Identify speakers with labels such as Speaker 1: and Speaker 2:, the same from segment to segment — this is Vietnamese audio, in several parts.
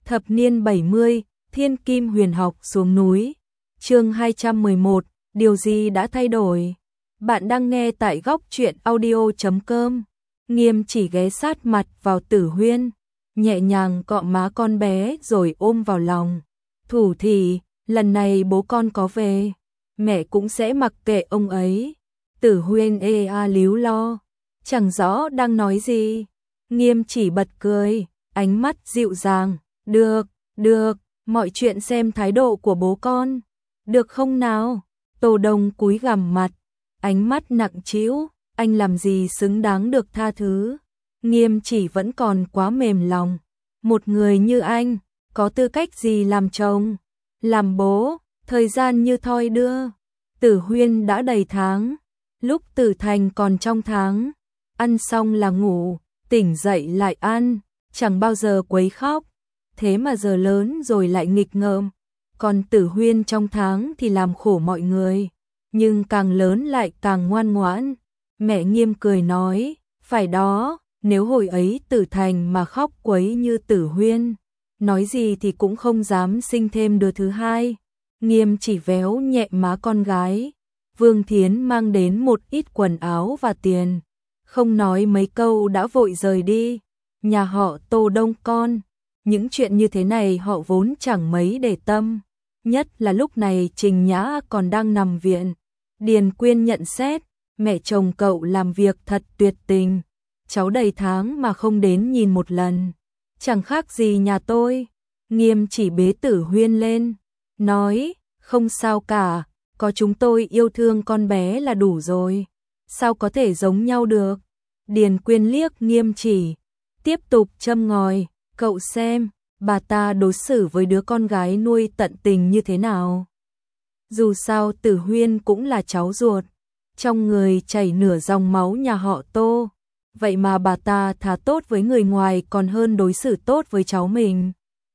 Speaker 1: Thập niên 70, Thiên Kim Huyền Học xuống núi. Chương 211, điều gì đã thay đổi? Bạn đang nghe tại góc truyện audio.com. Nghiêm chỉ ghé sát mặt vào Tử Huyên, nhẹ nhàng cọ má con bé rồi ôm vào lòng. Thủ thì, lần này bố con có về, mẹ cũng sẽ mặc kệ ông ấy. Tử Huyên líu lo, chẳng rõ đang nói gì. Nghiêm chỉ bật cười, ánh mắt dịu dàng. Được, mọi chuyện xem thái độ của bố con. Được không nào? Tô Đông cúi gằm mặt, ánh mắt nặng trĩu, anh làm gì xứng đáng được tha thứ. Nghiêm chỉ vẫn còn quá mềm lòng. Một người như anh, có tư cách gì làm chồng, làm bố, thời gian như thoi đưa. Tử Huyên đã đầy tháng, lúc Tử Thành còn trong tháng, ăn xong là ngủ, tỉnh dậy lại ăn, chẳng bao giờ quấy khóc. Thế mà giờ lớn rồi lại nghịch ngợm. Còn Tử Huyên trong tháng thì làm khổ mọi người, nhưng càng lớn lại càng ngoan ngoãn. Mẹ Nghiêm cười nói, phải đó, nếu hồi ấy Tử Thành mà khóc quấy như Tử Huyên, nói gì thì cũng không dám sinh thêm đứa thứ hai. Nghiêm chỉ véo nhẹ má con gái. Vương Thiến mang đến một ít quần áo và tiền, không nói mấy câu đã vội rời đi. Nhà họ Tô đông con, những chuyện như thế này họ vốn chẳng mấy để tâm, nhất là lúc này Trình Nhã còn đang nằm viện. Điền Quyên nhận xét, mẹ chồng cậu làm việc thật tuyệt tình, cháu đầy tháng mà không đến nhìn một lần, chẳng khác gì nhà tôi. Nghiêm chỉ bế Tử Huyên lên, nói, không sao cả, có chúng tôi yêu thương con bé là đủ rồi, sao có thể giống nhau được. Điền Quyên liếc Nghiêm chỉ, tiếp tục châm ngòi, cậu xem, bà ta đối xử với đứa con gái nuôi tận tình như thế nào. Dù sao Tử Huyên cũng là cháu ruột, trong người chảy nửa dòng máu nhà họ Tô, vậy mà bà ta thà tốt với người ngoài còn hơn đối xử tốt với cháu mình.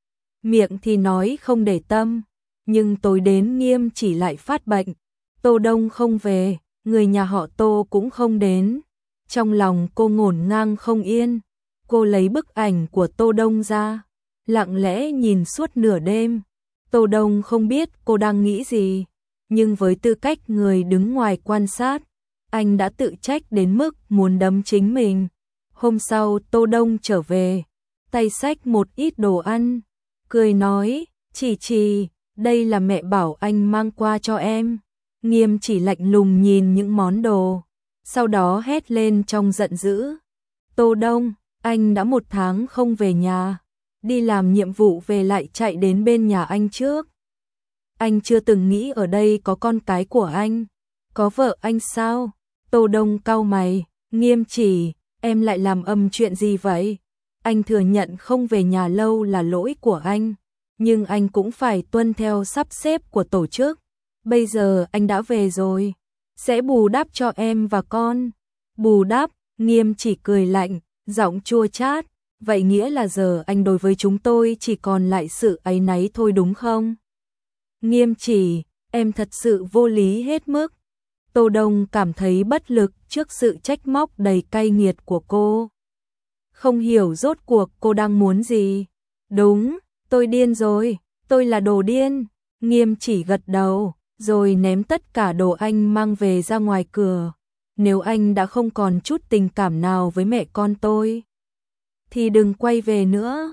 Speaker 1: Miệng thì nói không để tâm, nhưng tối đến Nghiêm chỉ lại phát bệnh. Tô Đông không về, người nhà họ Tô cũng không đến. Trong lòng cô ngổn ngang không yên. Cô lấy bức ảnh của Tô Đông ra, lặng lẽ nhìn suốt nửa đêm. Tô Đông không biết cô đang nghĩ gì, nhưng với tư cách người đứng ngoài quan sát, anh đã tự trách đến mức muốn đấm chính mình. Hôm sau Tô Đông trở về, tay xách một ít đồ ăn, cười nói, chỉ, đây là mẹ bảo anh mang qua cho em. Nghiêm chỉ lạnh lùng nhìn những món đồ, sau đó hét lên trong giận dữ. Tô Đông, anh đã 1 tháng không về nhà, đi làm nhiệm vụ về lại chạy đến bên nhà anh trước. Anh chưa từng nghĩ ở đây có con cái của anh, có vợ anh sao? Tô Đông cau mày, Nghiêm chỉ, em lại làm âm chuyện gì vậy? Anh thừa nhận không về nhà lâu là lỗi của anh, nhưng anh cũng phải tuân theo sắp xếp của tổ chức. Bây giờ anh đã về rồi, sẽ bù đắp cho em và con. Bù đắp? Nghiêm chỉ cười lạnh, giọng chua chát, vậy nghĩa là giờ anh đối với chúng tôi chỉ còn lại sự áy náy thôi đúng không? Nghiêm chỉ, em thật sự vô lý hết mức. Tô Đông cảm thấy bất lực trước sự trách móc đầy cay nghiệt của cô. Không hiểu rốt cuộc cô đang muốn gì. Đúng, tôi điên rồi, tôi là đồ điên. Nghiêm chỉ gật đầu, rồi ném tất cả đồ anh mang về ra ngoài cửa. Nếu anh đã không còn chút tình cảm nào với mẹ con tôi, thì đừng quay về nữa.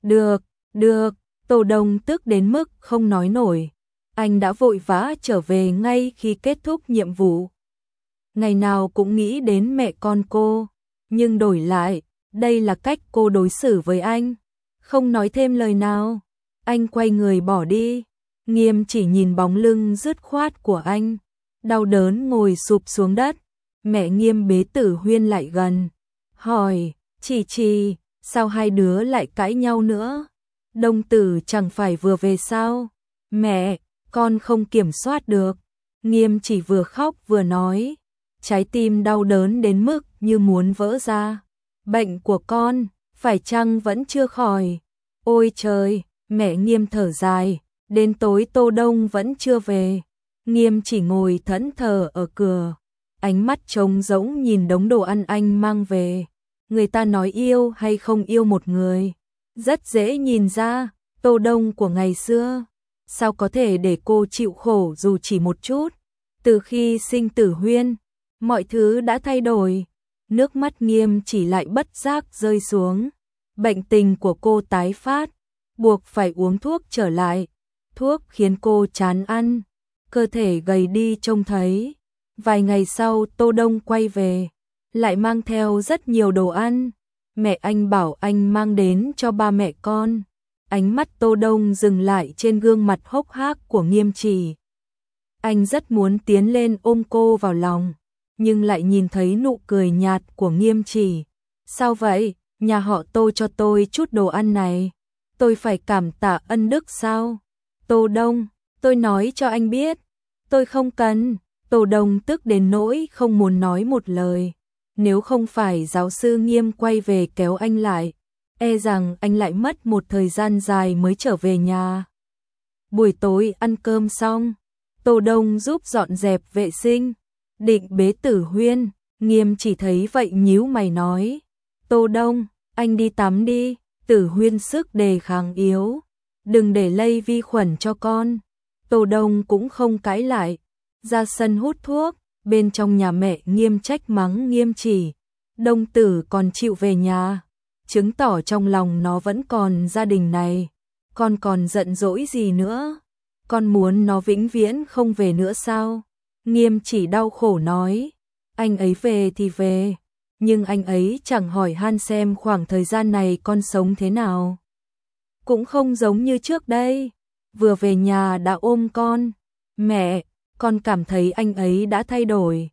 Speaker 1: Được, Tô Đông tức đến mức không nói nổi. Anh đã vội vã trở về ngay khi kết thúc nhiệm vụ. Ngày nào cũng nghĩ đến mẹ con cô, nhưng đổi lại, đây là cách cô đối xử với anh. Không nói thêm lời nào, anh quay người bỏ đi. Nghiêm chỉ nhìn bóng lưng dứt khoát của anh, đau đớn ngồi sụp xuống đất. Mẹ Nghiêm bế Tử Huyên lại gần, hỏi, chỉ, sao hai đứa lại cãi nhau nữa? Đông Tử chẳng phải vừa về sao? Mẹ, con không kiểm soát được. Nghiêm chỉ vừa khóc vừa nói, trái tim đau đớn đến mức như muốn vỡ ra. Bệnh của con, phải chăng vẫn chưa khỏi? Ôi trời, mẹ Nghiêm thở dài, đến tối Tô Đông vẫn chưa về. Nghiêm chỉ ngồi thẫn thờ ở cửa, ánh mắt trống rỗng nhìn đống đồ ăn anh mang về. Người ta nói yêu hay không yêu một người, rất dễ nhìn ra, Tô Đông của ngày xưa, sao có thể để cô chịu khổ dù chỉ một chút. Từ khi sinh Tử Huyên, mọi thứ đã thay đổi. Nước mắt Nghiêm Chỉ lại bất giác rơi xuống. Bệnh tình của cô tái phát, buộc phải uống thuốc trở lại. Thuốc khiến cô chán ăn, cơ thể gầy đi trông thấy. Vài ngày sau Tô Đông quay về, lại mang theo rất nhiều đồ ăn. Mẹ anh bảo anh mang đến cho ba mẹ con. Ánh mắt Tô Đông dừng lại trên gương mặt hốc hác của Nghiêm Chỉ. Anh rất muốn tiến lên ôm cô vào lòng, nhưng lại nhìn thấy nụ cười nhạt của Nghiêm Chỉ. Sao vậy, nhà họ Tô cho tôi chút đồ ăn này, tôi phải cảm tạ ân đức sao? Tô Đông, tôi nói cho anh biết, tôi không cần. Tô Đông tức đến nỗi không muốn nói một lời. Nếu không phải giáo sư Nghiêm quay về kéo anh lại, e rằng anh lại mất một thời gian dài mới trở về nhà. Buổi tối ăn cơm xong, Tô Đông giúp dọn dẹp vệ sinh, định bế Tử Huyên. Nghiêm Chỉ thấy vậy nhíu mày nói, Tô Đông, anh đi tắm đi, Tử Huyên sức đề kháng yếu, đừng để lây vi khuẩn cho con. Tô Đông cũng không cãi lại, ra sân hút thuốc. Bên trong nhà mẹ Nghiêm trách mắng Nghiêm Chỉ, Đông Tử còn chịu về nhà, chứng tỏ trong lòng nó vẫn còn gia đình này. Con còn giận dỗi gì nữa? Con muốn nó vĩnh viễn không về nữa sao? Nghiêm Chỉ đau khổ nói, anh ấy về thì về, nhưng anh ấy chẳng hỏi han xem khoảng thời gian này con sống thế nào. Cũng không giống như trước đây, vừa về nhà đã ôm con. Mẹ, con cảm thấy anh ấy đã thay đổi.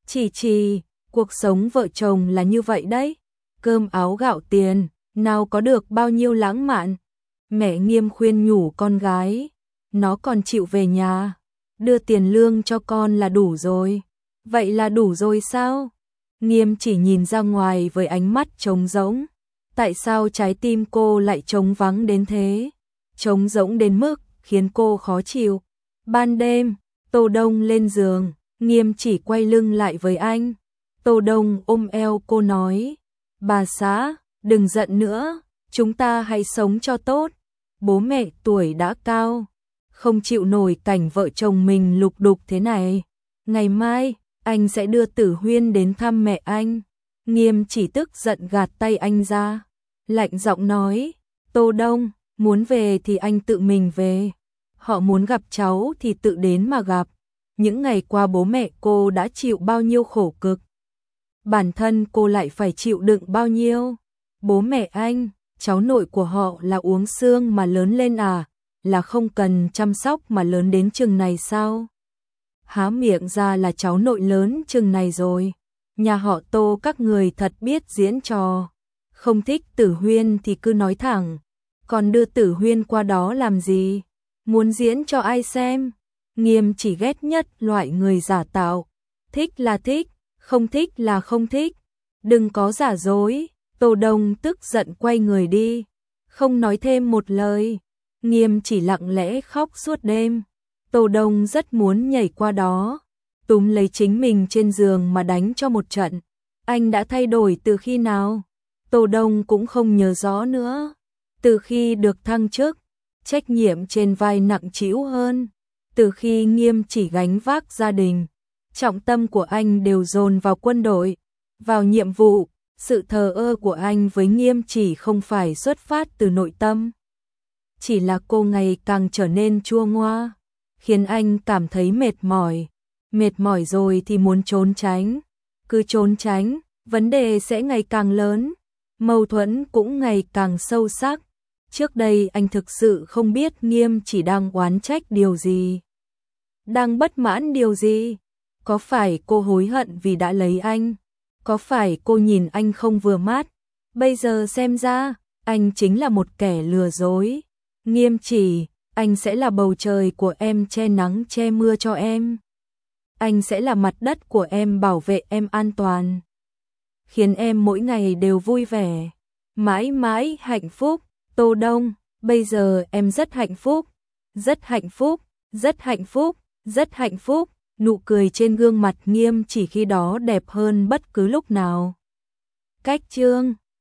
Speaker 1: Chỉ, cuộc sống vợ chồng là như vậy đấy. Cơm áo gạo tiền, nào có được bao nhiêu lãng mạn. Mẹ Nghiêm khuyên nhủ con gái, nó còn chịu về nhà, đưa tiền lương cho con là đủ rồi. Vậy là đủ rồi sao? Nghiêm Chỉ nhìn ra ngoài với ánh mắt trống rỗng. Tại sao trái tim cô lại trống vắng đến thế? Trống rỗng đến mức khiến cô khó chịu. Ban đêm, Tô Đông lên giường, Nghiêm Chỉ quay lưng lại với anh. Tô Đông ôm eo cô nói, bà xã, đừng giận nữa, chúng ta hãy sống cho tốt. Bố mẹ tuổi đã cao, không chịu nổi cảnh vợ chồng mình lục đục thế này. Ngày mai, anh sẽ đưa Tử Huyên đến thăm mẹ anh. Nghiêm Chỉ tức giận gạt tay anh ra, lạnh giọng nói, Tô Đông, muốn về thì anh tự mình về. Họ muốn gặp cháu thì tự đến mà gặp. Những ngày qua bố mẹ cô đã chịu bao nhiêu khổ cực, bản thân cô lại phải chịu đựng bao nhiêu. Bố mẹ anh, cháu nội của họ là uống xương mà lớn lên à, là không cần chăm sóc mà lớn đến chừng này sao? Há miệng ra là cháu nội lớn chừng này rồi. Nhà họ Tô các người thật biết diễn trò. Không thích Tử Huyên thì cứ nói thẳng, còn đưa Tử Huyên qua đó làm gì? Muốn diễn cho ai xem? Nghiêm Chỉ ghét nhất loại người giả tạo. Thích là thích, không thích là không thích. Đừng có giả dối. Tô Đông tức giận quay người đi, không nói thêm một lời. Nghiêm Chỉ lặng lẽ khóc suốt đêm. Tô Đông rất muốn nhảy qua đó, túm lấy chính mình trên giường mà đánh cho một trận. Anh đã thay đổi từ khi nào? Tô Đông cũng không nhớ rõ nữa. Từ khi được thăng chức, trách nhiệm trên vai nặng trĩu hơn. Từ khi Nghiêm Chỉ gánh vác gia đình, trọng tâm của anh đều dồn vào quân đội, vào nhiệm vụ. Sự thờ ơ của anh với Nghiêm Chỉ không phải xuất phát từ nội tâm, chỉ là cô ngày càng trở nên chua ngoa, khiến anh cảm thấy mệt mỏi. Mệt mỏi rồi thì muốn trốn tránh, cứ trốn tránh, vấn đề sẽ ngày càng lớn, mâu thuẫn cũng ngày càng sâu sắc. Trước đây anh thực sự không biết Nghiêm Chỉ đang oán trách điều gì, đang bất mãn điều gì. Có phải cô hối hận vì đã lấy anh? Có phải cô nhìn anh không vừa mắt? Bây giờ xem ra, anh chính là một kẻ lừa dối. Nghiêm Chỉ, anh sẽ là bầu trời của em che nắng che mưa cho em. Anh sẽ là mặt đất của em bảo vệ em an toàn, khiến em mỗi ngày đều vui vẻ, mãi mãi hạnh phúc. Tô Đông, bây giờ em rất hạnh phúc, rất hạnh phúc, rất hạnh phúc, rất hạnh phúc. Nụ cười trên gương mặt Nghiêm Chỉ khi đó đẹp hơn bất cứ lúc nào. Cách chương